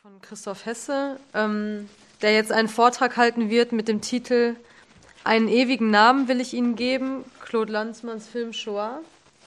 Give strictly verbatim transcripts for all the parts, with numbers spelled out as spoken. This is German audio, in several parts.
von Christoph Hesse, ähm, der jetzt einen Vortrag halten wird mit dem Titel "Einen ewigen Namen will ich Ihnen geben", Claude Lanzmanns Film Shoah.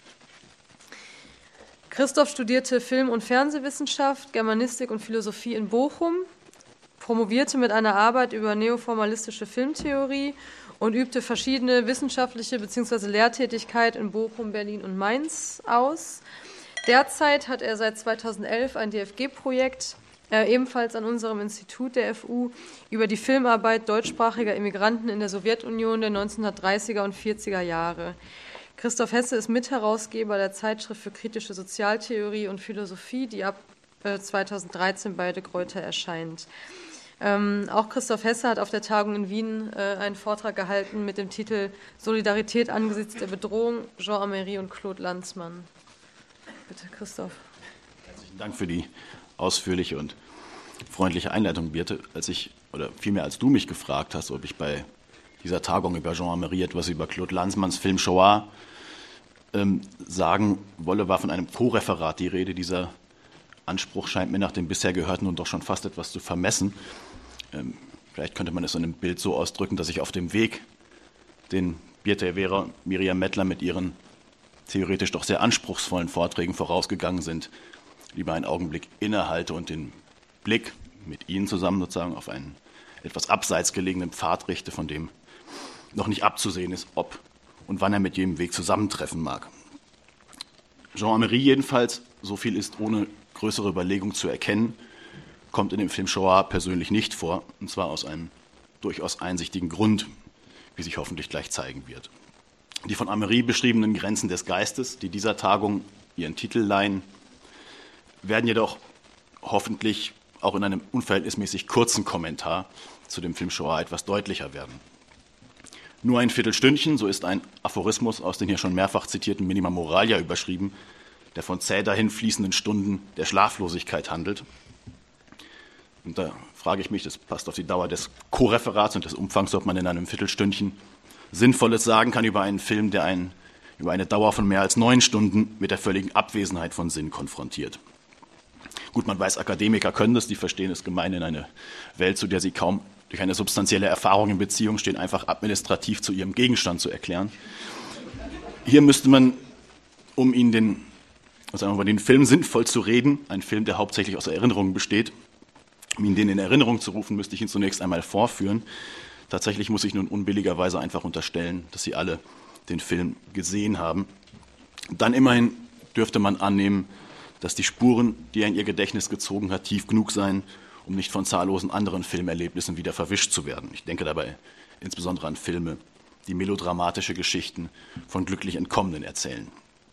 Christoph studierte Film- und Fernsehwissenschaft, Germanistik und Philosophie in Bochum, promovierte mit einer Arbeit über neoformalistische Filmtheorie und übte verschiedene wissenschaftliche bzw. Lehrtätigkeit in Bochum, Berlin und Mainz aus. Derzeit hat er seit zweitausendelf ein D F G-Projekt, äh, ebenfalls an unserem Institut der F U, über die Filmarbeit deutschsprachiger Immigranten in der Sowjetunion der neunzehnhundertdreißiger und vierziger Jahre. Christoph Hesse ist Mitherausgeber der Zeitschrift für kritische Sozialtheorie und Philosophie, die ab äh, zweitausenddreizehn bei De Gruyter erscheint. Ähm, auch Christoph Hesse hat auf der Tagung in Wien äh, einen Vortrag gehalten mit dem Titel "Solidarität angesichts der Bedrohung, Jean Amery und Claude Lanzmann". Bitte, Christoph. Herzlichen Dank für die ausführliche und freundliche Einleitung, Birte. Als ich, oder vielmehr als du mich gefragt hast, ob ich bei dieser Tagung über Jean Amery etwas über Claude Lanzmanns Film Shoah ähm, sagen wolle, war von einem Co-Referat die Rede. Dieser Anspruch scheint mir nach dem bisher Gehörten nun doch schon fast etwas zu vermessen. Ähm, vielleicht könnte man es in einem Bild so ausdrücken, dass ich auf dem Weg, den Birte Vera, Miriam Mettler mit ihren theoretisch doch sehr anspruchsvollen Vorträgen vorausgegangen sind, lieber einen Augenblick innehalte und den Blick mit Ihnen zusammen sozusagen auf einen etwas abseits gelegenen Pfad richte, von dem noch nicht abzusehen ist, ob und wann er mit jedem Weg zusammentreffen mag. Jean Amery jedenfalls, so viel ist ohne größere Überlegung zu erkennen, kommt in dem Film Shoah persönlich nicht vor, und zwar aus einem durchaus einsichtigen Grund, wie sich hoffentlich gleich zeigen wird. Die von Amery beschriebenen Grenzen des Geistes, die dieser Tagung ihren Titel leihen, werden jedoch hoffentlich auch in einem unverhältnismäßig kurzen Kommentar zu dem Film Shoah etwas deutlicher werden. Nur ein Viertelstündchen, so ist ein Aphorismus aus den hier schon mehrfach zitierten Minima Moralia überschrieben, der von zäh dahin fließenden Stunden der Schlaflosigkeit handelt. Und da frage ich mich, das passt auf die Dauer des Co-Referats und des Umfangs, ob man in einem Viertelstündchen Sinnvolles sagen kann über einen Film, der einen, über eine Dauer von mehr als neun Stunden mit der völligen Abwesenheit von Sinn konfrontiert. Gut, man weiß, Akademiker können das, die verstehen es gemein in eine Welt, zu der sie kaum durch eine substanzielle Erfahrung in Beziehung stehen, einfach administrativ zu ihrem Gegenstand zu erklären. Hier müsste man, um Ihnen den, also über den Film sinnvoll zu reden, ein Film, der hauptsächlich aus Erinnerungen besteht, um Ihnen den in Erinnerung zu rufen, müsste ich ihn zunächst einmal vorführen. Tatsächlich muss ich nun unbilligerweise einfach unterstellen, dass Sie alle den Film gesehen haben. Dann immerhin dürfte man annehmen, dass die Spuren, die er in Ihr Gedächtnis gezogen hat, tief genug seien, um nicht von zahllosen anderen Filmerlebnissen wieder verwischt zu werden. Ich denke dabei insbesondere an Filme, die melodramatische Geschichten von glücklich Entkommenen erzählen.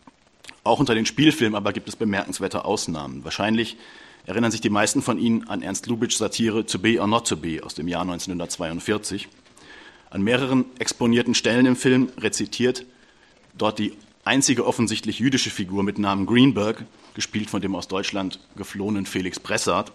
Auch unter den Spielfilmen aber gibt es bemerkenswerte Ausnahmen. Wahrscheinlich erinnern sich die meisten von Ihnen an Ernst Lubitschs Satire To Be or Not to Be aus dem Jahr neunzehnhundertzweiundvierzig. An mehreren exponierten Stellen im Film rezitiert dort die einzige offensichtlich jüdische Figur mit Namen Greenberg, gespielt von dem aus Deutschland geflohenen Felix Bressart,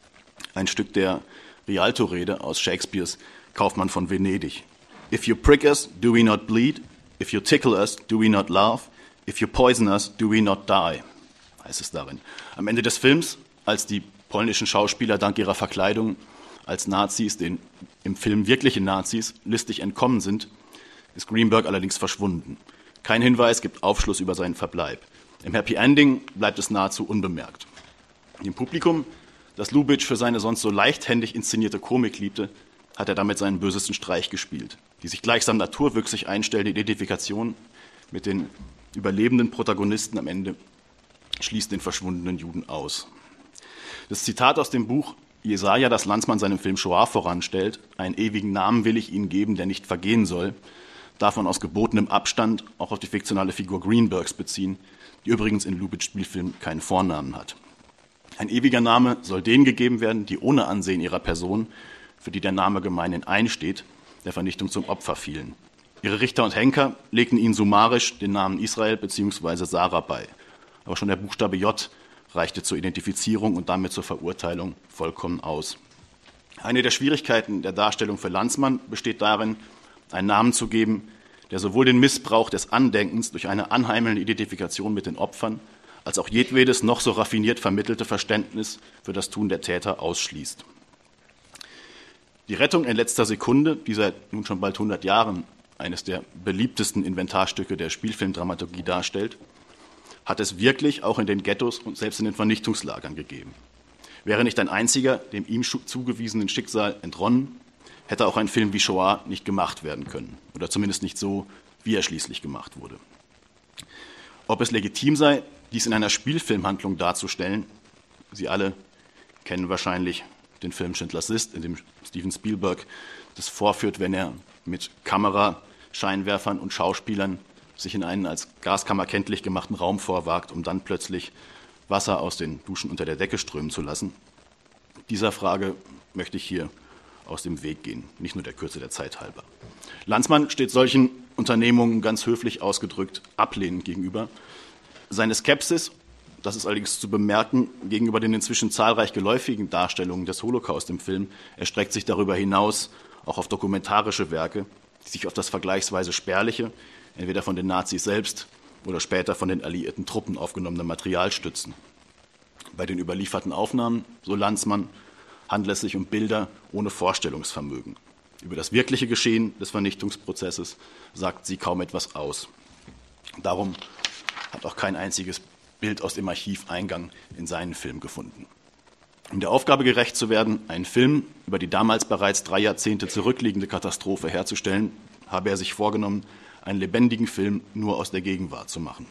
ein Stück der Rialto-Rede aus Shakespeares Kaufmann von Venedig. If you prick us, do we not bleed? If you tickle us, do we not laugh? If you poison us, do we not die? Heißt es darin. Am Ende des Films, als die polnischen Schauspieler dank ihrer Verkleidung als Nazis, den im Film wirkliche Nazis, listig entkommen sind, ist Greenberg allerdings verschwunden. Kein Hinweis gibt Aufschluss über seinen Verbleib. Im Happy Ending bleibt es nahezu unbemerkt. Dem Publikum, das Lubitsch für seine sonst so leichthändig inszenierte Komik liebte, hat er damit seinen bösesten Streich gespielt. Die sich gleichsam naturwüchsig einstellende Identifikation mit den überlebenden Protagonisten am Ende schließt den verschwundenen Juden aus. Das Zitat aus dem Buch Jesaja, das Lanzmann seinem Film Shoah voranstellt, einen ewigen Namen will ich Ihnen geben, der nicht vergehen soll, davon aus gebotenem Abstand auch auf die fiktionale Figur Greenbergs beziehen, die übrigens in Lubitschs Spielfilm keinen Vornamen hat. Ein ewiger Name soll denen gegeben werden, die ohne Ansehen ihrer Person, für die der Name gemeinhin einsteht, der Vernichtung zum Opfer fielen. Ihre Richter und Henker legten ihnen summarisch den Namen Israel bzw. Sarah bei. Aber schon der Buchstabe J reichte zur Identifizierung und damit zur Verurteilung vollkommen aus. Eine der Schwierigkeiten der Darstellung für Lanzmann besteht darin, einen Namen zu geben, der sowohl den Missbrauch des Andenkens durch eine anheimelnde Identifikation mit den Opfern als auch jedwedes noch so raffiniert vermittelte Verständnis für das Tun der Täter ausschließt. Die Rettung in letzter Sekunde, die seit nun schon bald hundert Jahren eines der beliebtesten Inventarstücke der Spielfilmdramaturgie darstellt, hat es wirklich auch in den Ghettos und selbst in den Vernichtungslagern gegeben. Wäre nicht ein einziger dem ihm zugewiesenen Schicksal entronnen, hätte auch ein Film wie Shoah nicht gemacht werden können. Oder zumindest nicht so, wie er schließlich gemacht wurde. Ob es legitim sei, dies in einer Spielfilmhandlung darzustellen, Sie alle kennen wahrscheinlich den Film Schindlers List, in dem Steven Spielberg das vorführt, wenn er mit Kamera, Scheinwerfern und Schauspielern sich in einen als Gaskammer kenntlich gemachten Raum vorwagt, um dann plötzlich Wasser aus den Duschen unter der Decke strömen zu lassen. Dieser Frage möchte ich hier aus dem Weg gehen, nicht nur der Kürze der Zeit halber. Lanzmann steht solchen Unternehmungen ganz höflich ausgedrückt ablehnend gegenüber. Seine Skepsis, das ist allerdings zu bemerken, gegenüber den inzwischen zahlreich geläufigen Darstellungen des Holocaust im Film, erstreckt sich darüber hinaus auch auf dokumentarische Werke, die sich auf das vergleichsweise spärliche, entweder von den Nazis selbst oder später von den alliierten Truppen aufgenommene Material stützen. Bei den überlieferten Aufnahmen, so Lanzmann, handelt es sich um Bilder ohne Vorstellungsvermögen. Über das wirkliche Geschehen des Vernichtungsprozesses sagt sie kaum etwas aus. Darum hat auch kein einziges Bild aus dem Archiv Eingang in seinen Film gefunden. Um der Aufgabe gerecht zu werden, einen Film über die damals bereits drei Jahrzehnte zurückliegende Katastrophe herzustellen, habe er sich vorgenommen, einen lebendigen Film nur aus der Gegenwart zu machen.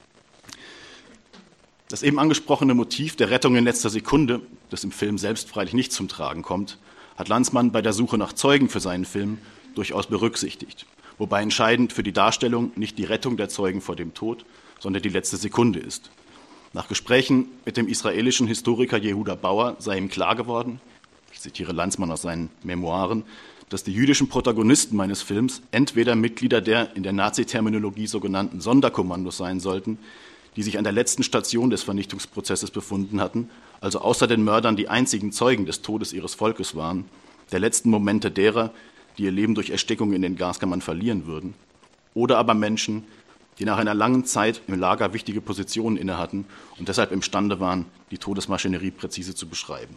Das eben angesprochene Motiv der Rettung in letzter Sekunde, das im Film selbst freilich nicht zum Tragen kommt, hat Lanzmann bei der Suche nach Zeugen für seinen Film durchaus berücksichtigt, wobei entscheidend für die Darstellung nicht die Rettung der Zeugen vor dem Tod, sondern die letzte Sekunde ist. Nach Gesprächen mit dem israelischen Historiker Jehuda Bauer sei ihm klar geworden, ich zitiere Lanzmann aus seinen Memoiren, dass die jüdischen Protagonisten meines Films entweder Mitglieder der in der Nazi-Terminologie sogenannten Sonderkommandos sein sollten, die sich an der letzten Station des Vernichtungsprozesses befunden hatten, also außer den Mördern die einzigen Zeugen des Todes ihres Volkes waren, der letzten Momente derer, die ihr Leben durch Erstickung in den Gaskammern verlieren würden, oder aber Menschen, die nach einer langen Zeit im Lager wichtige Positionen innehatten und deshalb imstande waren, die Todesmaschinerie präzise zu beschreiben.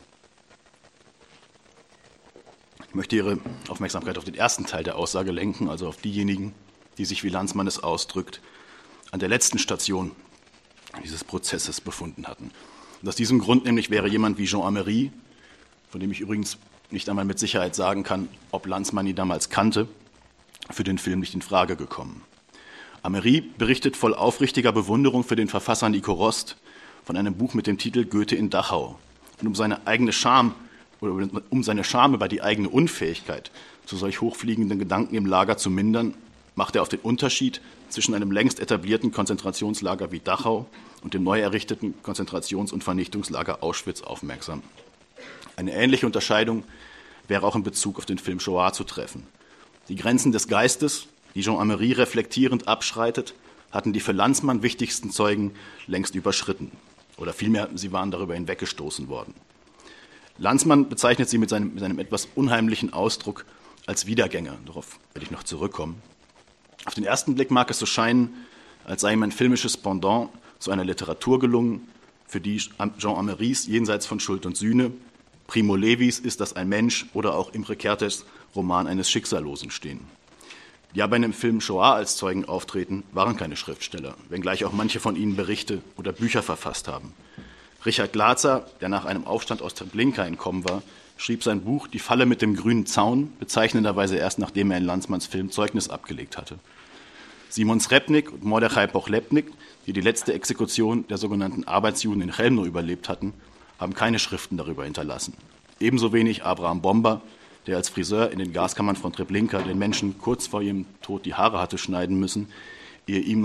Ich möchte Ihre Aufmerksamkeit auf den ersten Teil der Aussage lenken, also auf diejenigen, die sich, wie Lanzmann es ausdrückt, an der letzten Station dieses Prozesses befunden hatten. Und aus diesem Grund nämlich wäre jemand wie Jean Amery, von dem ich übrigens nicht einmal mit Sicherheit sagen kann, ob Lanzmann ihn damals kannte, für den Film nicht in Frage gekommen. Amery berichtet voll aufrichtiger Bewunderung für den Verfasser Nico Rost von einem Buch mit dem Titel Goethe in Dachau. Und um seine eigene Scham oder um seine Scham über die eigene Unfähigkeit, zu solch hochfliegenden Gedanken im Lager zu mindern, macht er auf den Unterschied zwischen einem längst etablierten Konzentrationslager wie Dachau und dem neu errichteten Konzentrations- und Vernichtungslager Auschwitz aufmerksam. Eine ähnliche Unterscheidung wäre auch in Bezug auf den Film Shoah zu treffen. Die Grenzen des Geistes, die Jean Amery reflektierend abschreitet, hatten die für Lanzmann wichtigsten Zeugen längst überschritten. Oder vielmehr, sie waren darüber hinweggestoßen worden. Lanzmann bezeichnet sie mit seinem, mit seinem etwas unheimlichen Ausdruck als Wiedergänger. Darauf werde ich noch zurückkommen. Auf den ersten Blick mag es so scheinen, als sei ihm ein filmisches Pendant zu einer Literatur gelungen, für die Jean Amerys Jenseits von Schuld und Sühne, Primo Levis Ist das ein Mensch oder auch Imre Kertész Roman eines Schicksallosen stehen. Die aber in dem Film Shoah als Zeugen auftreten, waren keine Schriftsteller, wenngleich auch manche von ihnen Berichte oder Bücher verfasst haben. Richard Glatzer, der nach einem Aufstand aus Treblinka entkommen war, schrieb sein Buch Die Falle mit dem grünen Zaun, bezeichnenderweise erst nachdem er in Lanzmanns Film Zeugnis abgelegt hatte. Simon Srebnik und Mordechai Pochlepnik, die die letzte Exekution der sogenannten Arbeitsjuden in Chelmno überlebt hatten, haben keine Schriften darüber hinterlassen. Ebenso wenig Abraham Bomber, der als Friseur in den Gaskammern von Treblinka den Menschen kurz vor ihrem Tod die Haare hatte schneiden müssen, ehe ihm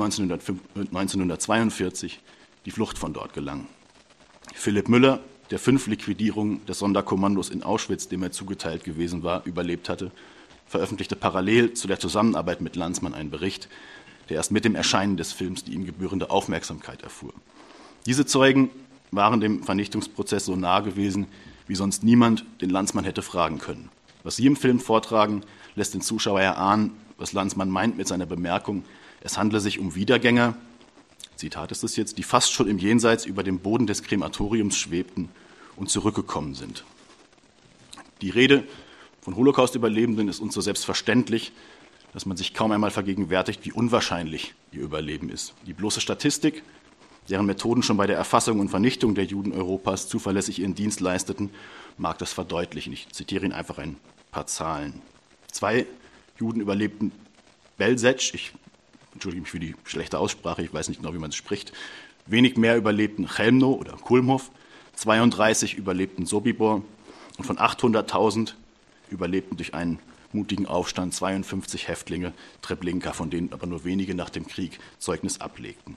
neunzehnhundertzweiundvierzig die Flucht von dort gelang. Philipp Müller, der fünf Liquidierungen des Sonderkommandos in Auschwitz, dem er zugeteilt gewesen war, überlebt hatte, veröffentlichte parallel zu der Zusammenarbeit mit Lanzmann einen Bericht, der erst mit dem Erscheinen des Films die ihm gebührende Aufmerksamkeit erfuhr. Diese Zeugen waren dem Vernichtungsprozess so nahe gewesen, wie sonst niemand den Lanzmann hätte fragen können. Was sie im Film vortragen, lässt den Zuschauer erahnen, was Lanzmann meint mit seiner Bemerkung, es handle sich um Wiedergänger, Zitat ist es jetzt, die fast schon im Jenseits über dem Boden des Krematoriums schwebten und zurückgekommen sind. Die Rede von Holocaust-Überlebenden ist uns so selbstverständlich, dass man sich kaum einmal vergegenwärtigt, wie unwahrscheinlich ihr Überleben ist. Die bloße Statistik, deren Methoden schon bei der Erfassung und Vernichtung der Juden Europas zuverlässig ihren Dienst leisteten, mag das verdeutlichen. Ich zitiere Ihnen einfach ein paar Zahlen. Zwei Juden überlebten Belzec, ich entschuldige mich für die schlechte Aussprache, ich weiß nicht genau, wie man es spricht. Wenig mehr überlebten Chelmno oder Kulmhof, zweiunddreißig überlebten Sobibor und von achthunderttausend überlebten durch einen mutigen Aufstand zweiundfünfzig Häftlinge Treblinka, von denen aber nur wenige nach dem Krieg Zeugnis ablegten.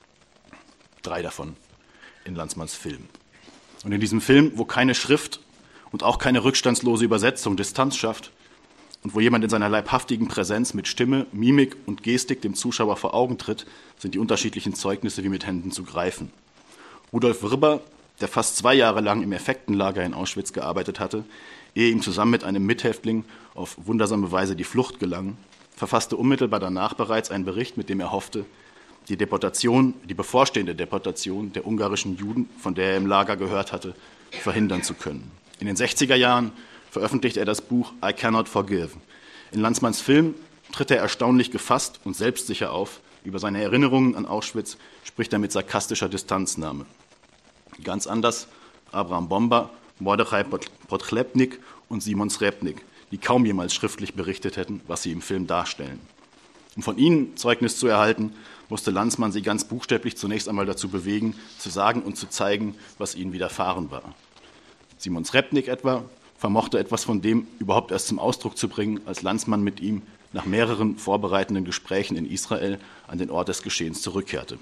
Drei davon in Landsmanns Film. Und in diesem Film, wo keine Schrift und auch keine rückstandslose Übersetzung Distanz schafft und wo jemand in seiner leibhaftigen Präsenz mit Stimme, Mimik und Gestik dem Zuschauer vor Augen tritt, sind die unterschiedlichen Zeugnisse wie mit Händen zu greifen. Rudolf Vrba, der fast zwei Jahre lang im Effektenlager in Auschwitz gearbeitet hatte, ehe ihm zusammen mit einem Mithäftling auf wundersame Weise die Flucht gelang, verfasste unmittelbar danach bereits einen Bericht, mit dem er hoffte, die Deportation, die bevorstehende Deportation der ungarischen Juden, von der er im Lager gehört hatte, verhindern zu können. In den sechziger Jahren veröffentlichte er das Buch I Cannot Forgive. In Landsmanns Film tritt er erstaunlich gefasst und selbstsicher auf. Über seine Erinnerungen an Auschwitz spricht er mit sarkastischer Distanznahme. Ganz anders Abraham Bomba, Mordechai Podchlepnik und Simon Srebnik, die kaum jemals schriftlich berichtet hätten, was sie im Film darstellen. Um von ihnen Zeugnis zu erhalten, musste Landsmann sie ganz buchstäblich zunächst einmal dazu bewegen, zu sagen und zu zeigen, was ihnen widerfahren war. Simon Srebnik etwa vermochte etwas von dem überhaupt erst zum Ausdruck zu bringen, als Landsmann mit ihm nach mehreren vorbereitenden Gesprächen in Israel an den Ort des Geschehens zurückkehrte.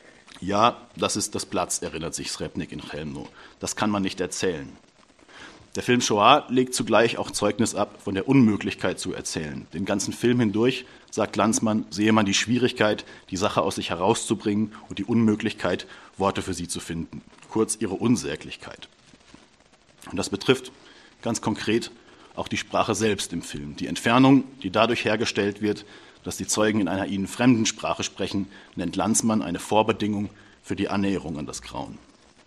Ja, das ist das Platz, erinnert sich Srebnik in Chelmno. Das kann man nicht erzählen. Der Film Shoah legt zugleich auch Zeugnis ab von der Unmöglichkeit zu erzählen. Den ganzen Film hindurch, sagt Landsmann, sehe man die Schwierigkeit, die Sache aus sich herauszubringen und die Unmöglichkeit, Worte für sie zu finden. Kurz ihre Unsäglichkeit. Und das betrifft ganz konkret auch die Sprache selbst im Film. Die Entfernung, die dadurch hergestellt wird, dass die Zeugen in einer ihnen fremden Sprache sprechen, nennt Landsmann eine Vorbedingung für die Annäherung an das Grauen.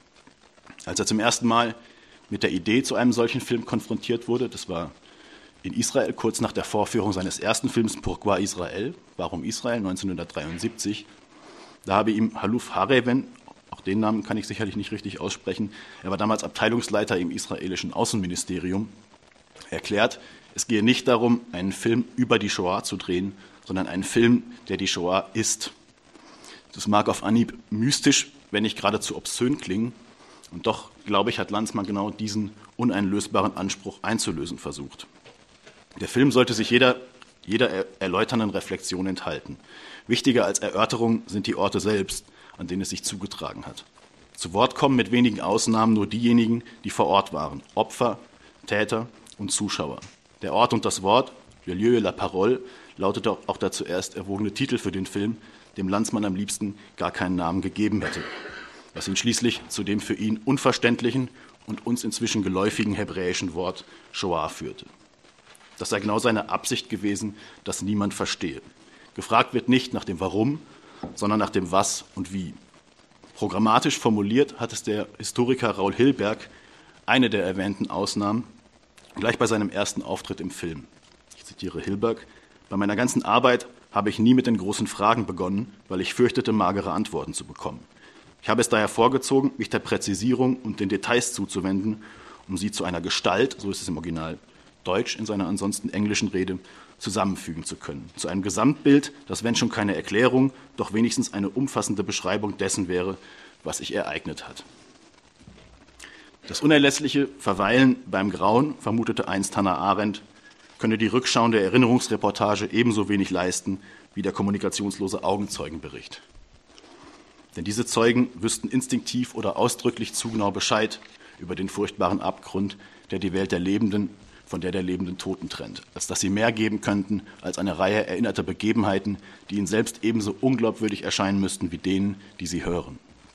Als er zum ersten Mal mit der Idee zu einem solchen Film konfrontiert wurde, das war in Israel kurz nach der Vorführung seines ersten Films Pourquoi Israel, Warum Israel, neunzehnhundertdreiundsiebzig, da habe ihm Haluf Hareven, auch den Namen kann ich sicherlich nicht richtig aussprechen, er war damals Abteilungsleiter im israelischen Außenministerium, erklärt, es gehe nicht darum, einen Film über die Shoah zu drehen, sondern einen Film, der die Shoah ist. Das mag auf Anhieb mystisch, wenn nicht geradezu obszön klingen, und doch, glaube ich, hat Landsmann genau diesen uneinlösbaren Anspruch einzulösen versucht. Der Film sollte sich jeder, jeder erläuternden Reflexion enthalten. Wichtiger als Erörterung sind die Orte selbst, an denen es sich zugetragen hat. Zu Wort kommen mit wenigen Ausnahmen nur diejenigen, die vor Ort waren, Opfer, Täter und Zuschauer. Der Ort und das Wort, Le lieu et la parole, lautete auch der zuerst erwogene Titel für den Film, dem Landsmann am liebsten gar keinen Namen gegeben hätte, was ihn schließlich zu dem für ihn unverständlichen und uns inzwischen geläufigen hebräischen Wort Shoah führte. Das sei genau seine Absicht gewesen, dass niemand verstehe. Gefragt wird nicht nach dem Warum, sondern nach dem Was und Wie. Programmatisch formuliert hat es der Historiker Raul Hilberg, eine der erwähnten Ausnahmen, gleich bei seinem ersten Auftritt im Film. Ich zitiere Hilberg: Bei meiner ganzen Arbeit habe ich nie mit den großen Fragen begonnen, weil ich fürchtete, magere Antworten zu bekommen. Ich habe es daher vorgezogen, mich der Präzisierung und den Details zuzuwenden, um sie zu einer Gestalt, so ist es im Original Deutsch in seiner ansonsten englischen Rede, zusammenfügen zu können. Zu einem Gesamtbild, das, wenn schon keine Erklärung, doch wenigstens eine umfassende Beschreibung dessen wäre, was sich ereignet hat. Das unerlässliche Verweilen beim Grauen, vermutete einst Hannah Arendt, könne die rückschauende Erinnerungsreportage ebenso wenig leisten wie der kommunikationslose Augenzeugenbericht. Denn diese Zeugen wüssten instinktiv oder ausdrücklich zu genau Bescheid über den furchtbaren Abgrund, der die Welt der Lebenden von der der lebenden Toten trennt, als dass sie mehr geben könnten als eine Reihe erinnerter Begebenheiten, die ihnen selbst ebenso unglaubwürdig erscheinen müssten wie denen, die sie hören.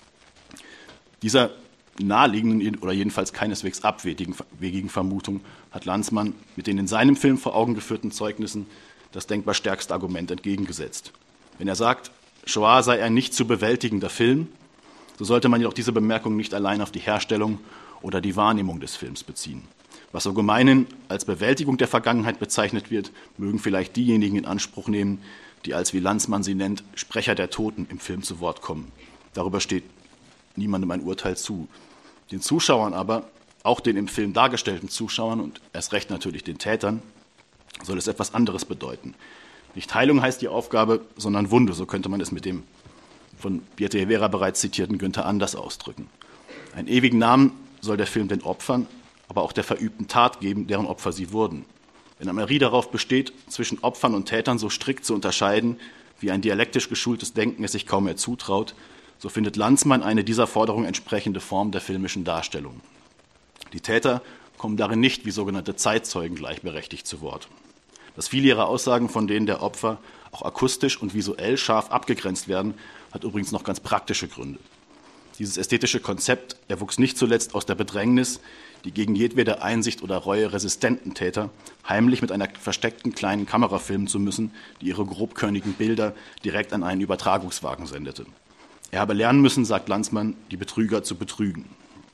Dieser naheliegenden oder jedenfalls keineswegs abwegigen Vermutung hat Landsmann mit den in seinem Film vor Augen geführten Zeugnissen das denkbar stärkste Argument entgegengesetzt. Wenn er sagt, Shoah sei ein nicht zu bewältigender Film, so sollte man jedoch diese Bemerkung nicht allein auf die Herstellung oder die Wahrnehmung des Films beziehen. Was so gemeinhin als Bewältigung der Vergangenheit bezeichnet wird, mögen vielleicht diejenigen in Anspruch nehmen, die als, wie Lanzmann sie nennt, Sprecher der Toten im Film zu Wort kommen. Darüber steht niemandem ein Urteil zu. Den Zuschauern aber, auch den im Film dargestellten Zuschauern und erst recht natürlich den Tätern, soll es etwas anderes bedeuten. Nicht Heilung heißt die Aufgabe, sondern Wunde, so könnte man es mit dem von Birte Rivera bereits zitierten Günther Anders ausdrücken. Einen ewigen Namen soll der Film den Opfern, aber auch der verübten Tat geben, deren Opfer sie wurden. Wenn Amery darauf besteht, zwischen Opfern und Tätern so strikt zu unterscheiden, wie ein dialektisch geschultes Denken es sich kaum mehr zutraut, so findet Lanzmann eine dieser Forderungen entsprechende Form der filmischen Darstellung. Die Täter kommen darin nicht wie sogenannte Zeitzeugen gleichberechtigt zu Wort. Dass viele ihrer Aussagen von denen der Opfer auch akustisch und visuell scharf abgegrenzt werden, hat übrigens noch ganz praktische Gründe. Dieses ästhetische Konzept erwuchs nicht zuletzt aus der Bedrängnis, die gegen jedwede Einsicht oder Reue resistenten Täter heimlich mit einer versteckten kleinen Kamera filmen zu müssen, die ihre grobkörnigen Bilder direkt an einen Übertragungswagen sendete. Er habe lernen müssen, sagt Lanzmann, die Betrüger zu betrügen.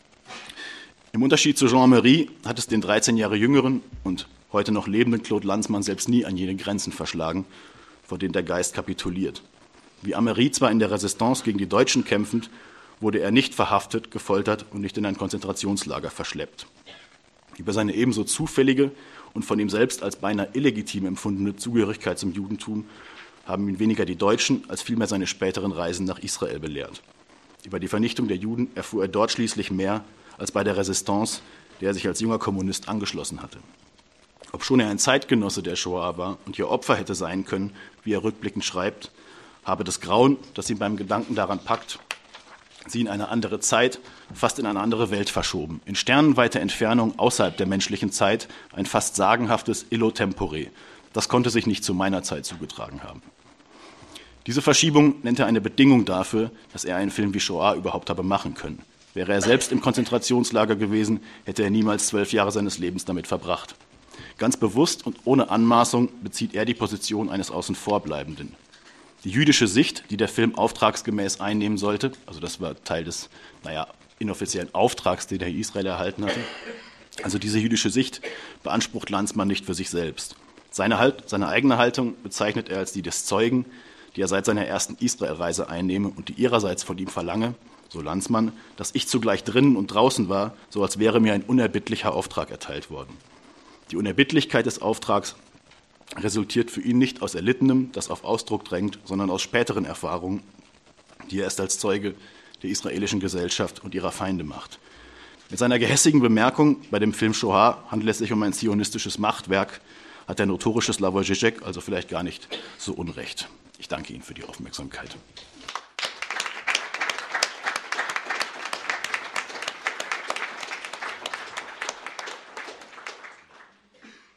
Im Unterschied zu Jean Amery hat es den dreizehn Jahre jüngeren und heute noch lebenden Claude Lanzmann selbst nie an jene Grenzen verschlagen, vor denen der Geist kapituliert. Wie Amery zwar in der Resistance gegen die Deutschen kämpfend, wurde er nicht verhaftet, gefoltert und nicht in ein Konzentrationslager verschleppt. Über seine ebenso zufällige und von ihm selbst als beinahe illegitim empfundene Zugehörigkeit zum Judentum haben ihn weniger die Deutschen als vielmehr seine späteren Reisen nach Israel belehrt. Über die Vernichtung der Juden erfuhr er dort schließlich mehr als bei der Resistance, der er sich als junger Kommunist angeschlossen hatte. Obschon er ein Zeitgenosse der Shoah war und ihr Opfer hätte sein können, wie er rückblickend schreibt, habe das Grauen, das ihn beim Gedanken daran packt, sie in eine andere Zeit, fast in eine andere Welt verschoben. In sternenweiter Entfernung außerhalb der menschlichen Zeit ein fast sagenhaftes Illo Tempore. Das konnte sich nicht zu meiner Zeit zugetragen haben. Diese Verschiebung nennt er eine Bedingung dafür, dass er einen Film wie Shoah überhaupt habe machen können. Wäre er selbst im Konzentrationslager gewesen, hätte er niemals zwölf Jahre seines Lebens damit verbracht. Ganz bewusst und ohne Anmaßung bezieht er die Position eines Außenvorbleibenden. Die jüdische Sicht, die der Film auftragsgemäß einnehmen sollte, also das war Teil des, naja, inoffiziellen Auftrags, den er Israel erhalten hatte, also diese jüdische Sicht beansprucht Lanzmann nicht für sich selbst. Seine, halt, seine eigene Haltung bezeichnet er als die des Zeugen, die er seit seiner ersten Israelreise einnehme und die ihrerseits von ihm verlange, so Lanzmann, dass ich zugleich drinnen und draußen war, so als wäre mir ein unerbittlicher Auftrag erteilt worden. Die Unerbittlichkeit des Auftrags resultiert für ihn nicht aus Erlittenem, das auf Ausdruck drängt, sondern aus späteren Erfahrungen, die er erst als Zeuge der israelischen Gesellschaft und ihrer Feinde macht. Mit seiner gehässigen Bemerkung, bei dem Film Shoah handelt es sich um ein zionistisches Machtwerk, hat der notorische Slavoj Žižek also vielleicht gar nicht so unrecht. Ich danke Ihnen für die Aufmerksamkeit.